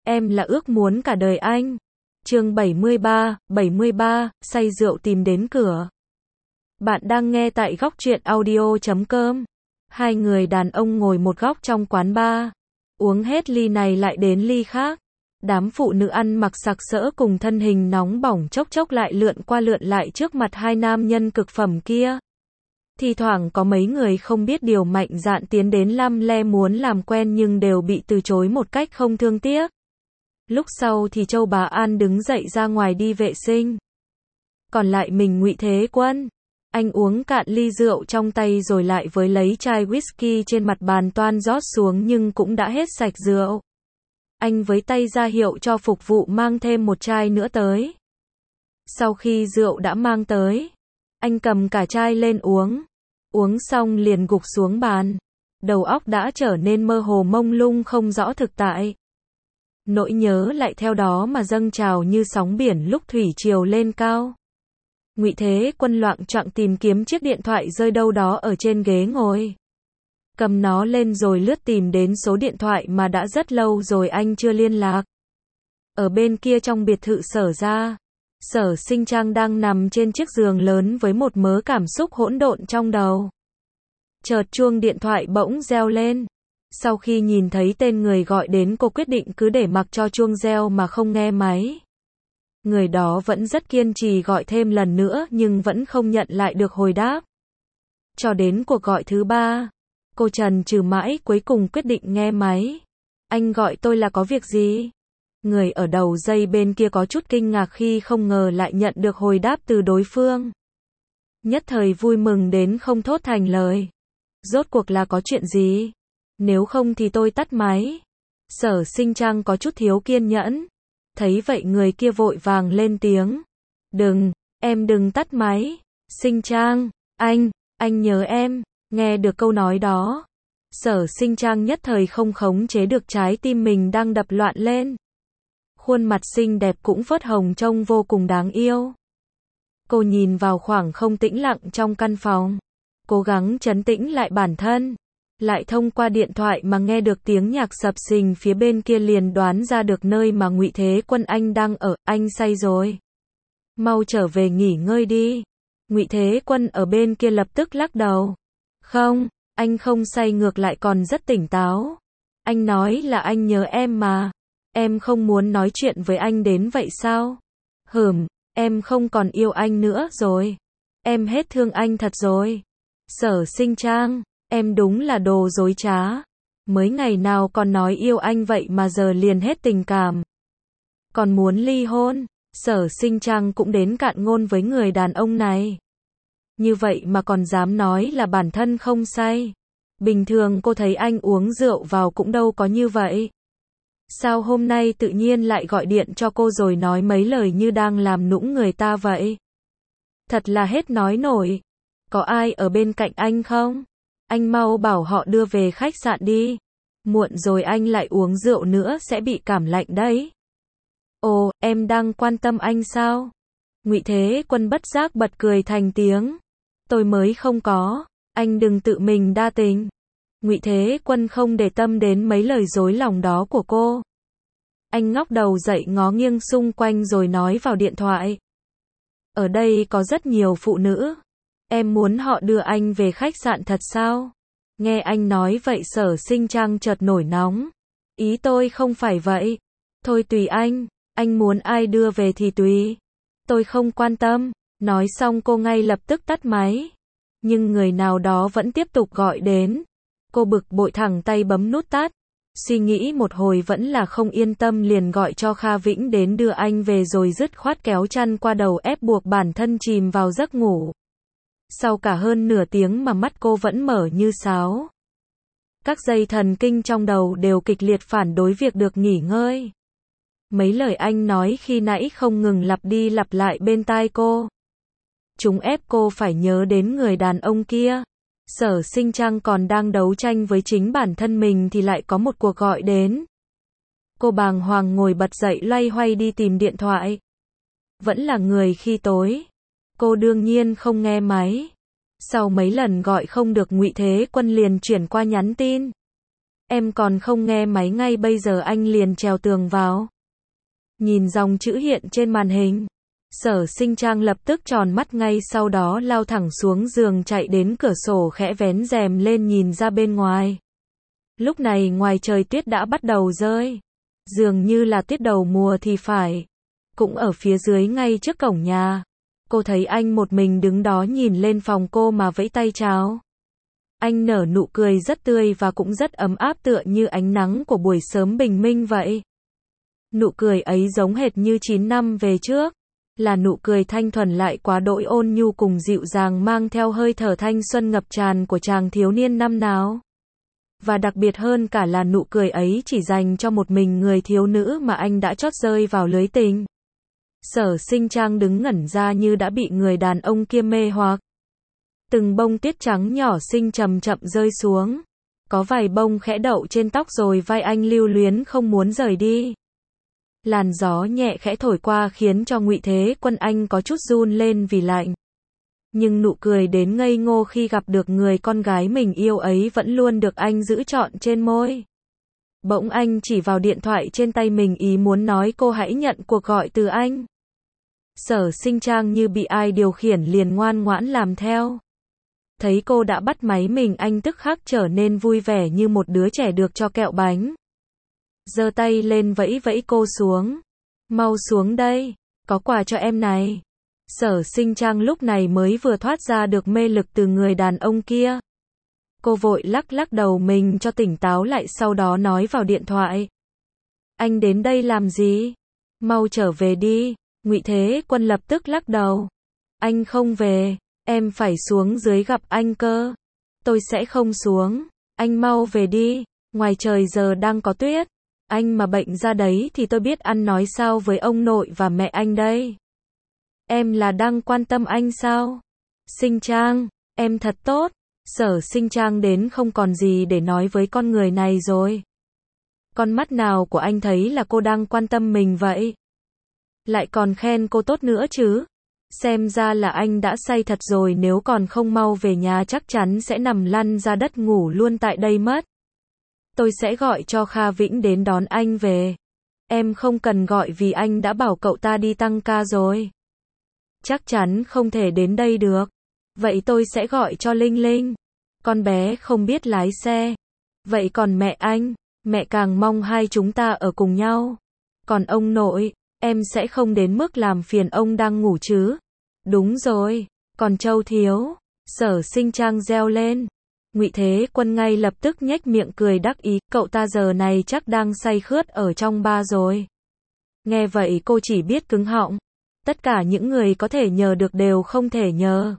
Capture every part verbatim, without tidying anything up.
em là ước muốn cả đời anh. Chương bảy mươi ba, bảy mươi ba, say rượu tìm đến cửa. Bạn đang nghe tại góc truyện audio chấm com. Hai người đàn ông ngồi một góc trong quán bar, uống hết ly này lại đến ly khác. Đám phụ nữ ăn mặc sặc sỡ cùng thân hình nóng bỏng chốc chốc lại lượn qua lượn lại trước mặt hai nam nhân cực phẩm kia. Thì thoảng có mấy người không biết điều mạnh dạn tiến đến lăm le muốn làm quen nhưng đều bị từ chối một cách không thương tiếc. Lúc sau thì Châu Bá An đứng dậy ra ngoài đi vệ sinh. Còn lại mình Ngụy Thế Quân. Anh uống cạn ly rượu trong tay rồi lại với lấy chai whisky trên mặt bàn toan rót xuống nhưng cũng đã hết sạch rượu. Anh với tay ra hiệu cho phục vụ mang thêm một chai nữa tới. Sau khi rượu đã mang tới, anh cầm cả chai lên uống. Uống xong liền gục xuống bàn. Đầu óc đã trở nên mơ hồ mông lung không rõ thực tại. Nỗi nhớ lại theo đó mà dâng trào như sóng biển lúc thủy triều lên cao. Ngụy Thế Quân loạng choạng tìm kiếm chiếc điện thoại rơi đâu đó ở trên ghế ngồi. Cầm nó lên rồi lướt tìm đến số điện thoại mà đã rất lâu rồi anh chưa liên lạc. Ở bên kia trong biệt thự Sở gia, Sở Sinh Trang đang nằm trên chiếc giường lớn với một mớ cảm xúc hỗn độn trong đầu. Chợt chuông điện thoại bỗng reo lên. Sau khi nhìn thấy tên người gọi đến, cô quyết định cứ để mặc cho chuông reo mà không nghe máy. Người đó vẫn rất kiên trì gọi thêm lần nữa nhưng vẫn không nhận lại được hồi đáp. Cho đến cuộc gọi thứ ba, cô chần chừ mãi cuối cùng quyết định nghe máy. Anh gọi tôi là có việc gì? Người ở đầu dây bên kia có chút kinh ngạc khi không ngờ lại nhận được hồi đáp từ đối phương. Nhất thời vui mừng đến không thốt thành lời. Rốt cuộc là có chuyện gì? Nếu không thì tôi tắt máy. Sở Sinh Trang có chút thiếu kiên nhẫn. Thấy vậy người kia vội vàng lên tiếng. Đừng, em đừng tắt máy. Sinh Trang, anh, anh nhớ em. Nghe được câu nói đó, Sở Sinh Trang nhất thời không khống chế được trái tim mình đang đập loạn lên. Khuôn mặt xinh đẹp cũng phớt hồng trông vô cùng đáng yêu. Cô nhìn vào khoảng không tĩnh lặng trong căn phòng, cố gắng trấn tĩnh lại bản thân. Lại thông qua điện thoại mà nghe được tiếng nhạc sập sình phía bên kia liền đoán ra được nơi mà Ngụy Thế Quân anh đang ở. Anh say rồi, mau trở về nghỉ ngơi đi. Ngụy Thế Quân ở bên kia lập tức lắc đầu. Không, anh không say, ngược lại còn rất tỉnh táo. Anh nói là anh nhớ em mà. Em không muốn nói chuyện với anh đến vậy sao? Hừm, em không còn yêu anh nữa rồi. Em hết thương anh thật rồi. Sở Sinh Trang, em đúng là đồ dối trá. Mới ngày nào còn nói yêu anh vậy mà giờ liền hết tình cảm. Còn muốn ly hôn. Sở Sinh Trang cũng đến cạn ngôn với người đàn ông này. Như vậy mà còn dám nói là bản thân không say. Bình thường cô thấy anh uống rượu vào cũng đâu có như vậy. Sao hôm nay tự nhiên lại gọi điện cho cô rồi nói mấy lời như đang làm nũng người ta vậy? Thật là hết nói nổi. Có ai ở bên cạnh anh không? Anh mau bảo họ đưa về khách sạn đi. Muộn rồi anh lại uống rượu nữa sẽ bị cảm lạnh đấy. Ồ, em đang quan tâm anh sao? Ngụy Thế Quân bất giác bật cười thành tiếng. Tôi mới không có, anh đừng tự mình đa tình. Ngụy Thế Quân không để tâm đến mấy lời dối lòng đó của cô. Anh ngóc đầu dậy ngó nghiêng xung quanh rồi nói vào điện thoại. Ở đây có rất nhiều phụ nữ. Em muốn họ đưa anh về khách sạn thật sao? Nghe anh nói vậy Sở Sinh Trang chợt nổi nóng. Ý tôi không phải vậy. Thôi tùy anh, anh muốn ai đưa về thì tùy. Tôi không quan tâm. Nói xong cô ngay lập tức tắt máy. Nhưng người nào đó vẫn tiếp tục gọi đến. Cô bực bội thẳng tay bấm nút tắt. Suy nghĩ một hồi vẫn là không yên tâm liền gọi cho Kha Vĩnh đến đưa anh về rồi dứt khoát kéo chăn qua đầu ép buộc bản thân chìm vào giấc ngủ. Sau cả hơn nửa tiếng mà mắt cô vẫn mở như sáo. Các dây thần kinh trong đầu đều kịch liệt phản đối việc được nghỉ ngơi. Mấy lời anh nói khi nãy không ngừng lặp đi lặp lại bên tai cô. Chúng ép cô phải nhớ đến người đàn ông kia. Sở Sinh Trang còn đang đấu tranh với chính bản thân mình thì lại có một cuộc gọi đến. Cô bàng hoàng ngồi bật dậy loay hoay đi tìm điện thoại. Vẫn là người khi tối. Cô đương nhiên không nghe máy. Sau mấy lần gọi không được Ngụy Thế Quân liền chuyển qua nhắn tin. Em còn không nghe máy ngay bây giờ anh liền trèo tường vào. Nhìn dòng chữ hiện trên màn hình. Sở Sinh Trang lập tức tròn mắt ngay sau đó lao thẳng xuống giường chạy đến cửa sổ khẽ vén rèm lên nhìn ra bên ngoài. Lúc này ngoài trời tuyết đã bắt đầu rơi. Dường như là tuyết đầu mùa thì phải. Cũng ở phía dưới ngay trước cổng nhà. Cô thấy anh một mình đứng đó nhìn lên phòng cô mà vẫy tay chào. Anh nở nụ cười rất tươi và cũng rất ấm áp tựa như ánh nắng của buổi sớm bình minh vậy. Nụ cười ấy giống hệt như chín năm về trước. Là nụ cười thanh thuần lại quá đỗi ôn nhu cùng dịu dàng mang theo hơi thở thanh xuân ngập tràn của chàng thiếu niên năm nào. Và đặc biệt hơn cả là nụ cười ấy chỉ dành cho một mình người thiếu nữ mà anh đã chót rơi vào lưới tình. Sở Sinh Trang đứng ngẩn ra như đã bị người đàn ông kia mê hoặc. Từng bông tuyết trắng nhỏ xinh chậm chậm rơi xuống. Có vài bông khẽ đậu trên tóc rồi vai anh lưu luyến không muốn rời đi. Làn gió nhẹ khẽ thổi qua khiến cho Ngụy Thế Quân anh có chút run lên vì lạnh. Nhưng nụ cười đến ngây ngô khi gặp được người con gái mình yêu ấy vẫn luôn được anh giữ trọn trên môi. Bỗng anh chỉ vào điện thoại trên tay mình ý muốn nói cô hãy nhận cuộc gọi từ anh. Sở Sinh Trang như bị ai điều khiển liền ngoan ngoãn làm theo. Thấy cô đã bắt máy mình anh tức khắc trở nên vui vẻ như một đứa trẻ được cho kẹo bánh. Giơ tay lên vẫy vẫy cô xuống. Mau xuống đây, có quà cho em này. Sở Sinh Trang lúc này mới vừa thoát ra được mê lực từ người đàn ông kia. Cô vội lắc lắc đầu mình cho tỉnh táo lại sau đó nói vào điện thoại. Anh đến đây làm gì? Mau trở về đi. Ngụy Thế Quân lập tức lắc đầu. Anh không về, em phải xuống dưới gặp anh cơ. Tôi sẽ không xuống, anh mau về đi, ngoài trời giờ đang có tuyết. Anh mà bệnh ra đấy thì tôi biết ăn nói sao với ông nội và mẹ anh đây. Em là đang quan tâm anh sao? Sinh Trang, em thật tốt. Sở Sinh Trang đến không còn gì để nói với con người này rồi. Con mắt nào của anh thấy là cô đang quan tâm mình vậy? Lại còn khen cô tốt nữa chứ. Xem ra là anh đã say thật rồi, nếu còn không mau về nhà chắc chắn sẽ nằm lăn ra đất ngủ luôn tại đây mất. Tôi sẽ gọi cho Kha Vĩnh đến đón anh về. Em không cần gọi vì anh đã bảo cậu ta đi tăng ca rồi. Chắc chắn không thể đến đây được. Vậy tôi sẽ gọi cho Linh Linh. Con bé không biết lái xe. Vậy còn mẹ anh, mẹ càng mong hai chúng ta ở cùng nhau. Còn ông nội, em sẽ không đến mức làm phiền ông đang ngủ chứ. Đúng rồi, còn Châu Thiếu. Sở Sinh Trang reo lên. Ngụy Thế Quân ngay lập tức nhếch miệng cười đắc ý, cậu ta giờ này chắc đang say khướt ở trong bar rồi. Nghe vậy cô chỉ biết cứng họng. Tất cả những người có thể nhờ được đều không thể nhờ.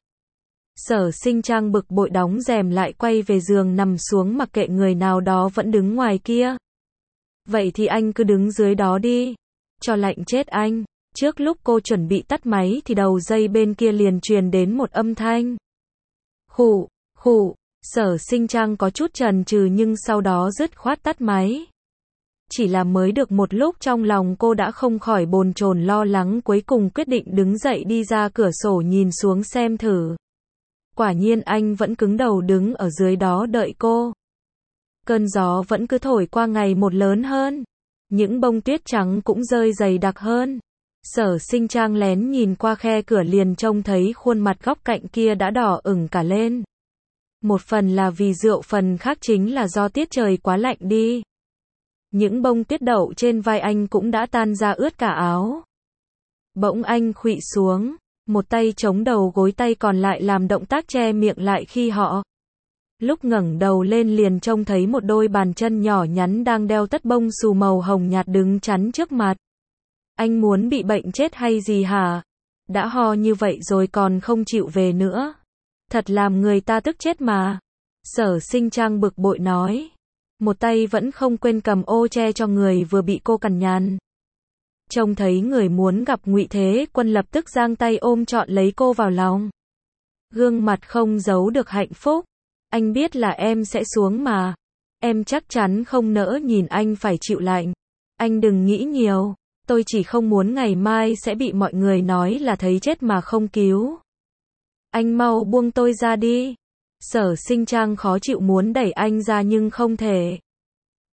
Sở Sinh Trang bực bội đóng rèm lại quay về giường nằm xuống mặc kệ người nào đó vẫn đứng ngoài kia. Vậy thì anh cứ đứng dưới đó đi. Cho lạnh chết anh. Trước lúc cô chuẩn bị tắt máy thì đầu dây bên kia liền truyền đến một âm thanh. Khụ, khụ. Sở Sinh Trang có chút chần chừ nhưng sau đó dứt khoát tắt máy. Chỉ là mới được một lúc trong lòng cô đã không khỏi bồn chồn lo lắng, cuối cùng quyết định đứng dậy đi ra cửa sổ nhìn xuống xem thử. Quả nhiên anh vẫn cứng đầu đứng ở dưới đó đợi cô. Cơn gió vẫn cứ thổi qua ngày một lớn hơn. Những bông tuyết trắng cũng rơi dày đặc hơn. Sở Sinh Trang lén nhìn qua khe cửa liền trông thấy khuôn mặt góc cạnh kia đã đỏ ửng cả lên. Một phần là vì rượu, phần khác chính là do tiết trời quá lạnh đi. Những bông tuyết đậu trên vai anh cũng đã tan ra ướt cả áo. Bỗng anh khuỵu xuống, một tay chống đầu gối, tay còn lại làm động tác che miệng lại khi họ. Lúc ngẩng đầu lên liền trông thấy một đôi bàn chân nhỏ nhắn đang đeo tất bông xù màu hồng nhạt đứng chắn trước mặt. Anh muốn bị bệnh chết hay gì hả? Đã ho như vậy rồi còn không chịu về nữa. Thật làm người ta tức chết mà. Sở Sinh Trang bực bội nói. Một tay vẫn không quên cầm ô che cho người vừa bị cô cằn nhằn. Trông thấy người muốn gặp Ngụy Thế Quân lập tức giang tay ôm trọn lấy cô vào lòng. Gương mặt không giấu được hạnh phúc. Anh biết là em sẽ xuống mà. Em chắc chắn không nỡ nhìn anh phải chịu lạnh. Anh đừng nghĩ nhiều. Tôi chỉ không muốn ngày mai sẽ bị mọi người nói là thấy chết mà không cứu. Anh mau buông tôi ra đi. Sở Sinh Trang khó chịu muốn đẩy anh ra nhưng không thể.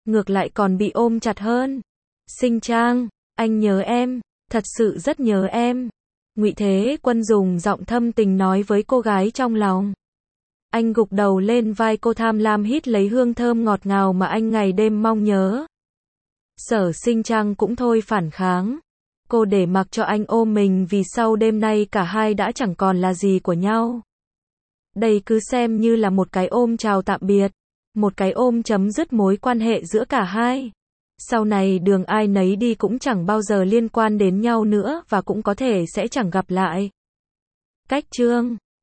ngược lại còn bị ôm chặt hơn. Sinh Trang, anh nhớ em, thật sự rất nhớ em. Ngụy Thế Quân dùng giọng thâm tình nói với cô gái trong lòng. Anh gục đầu lên vai cô tham lam hít lấy hương thơm ngọt ngào mà anh ngày đêm mong nhớ. Sở Sinh Trang cũng thôi phản kháng. Cô để mặc cho anh ôm mình vì sau đêm nay cả hai đã chẳng còn là gì của nhau. Đây cứ xem như là một cái ôm chào tạm biệt, một cái ôm chấm dứt mối quan hệ giữa cả hai. Sau này đường ai nấy đi cũng chẳng bao giờ liên quan đến nhau nữa và cũng có thể sẽ chẳng gặp lại. Cách chương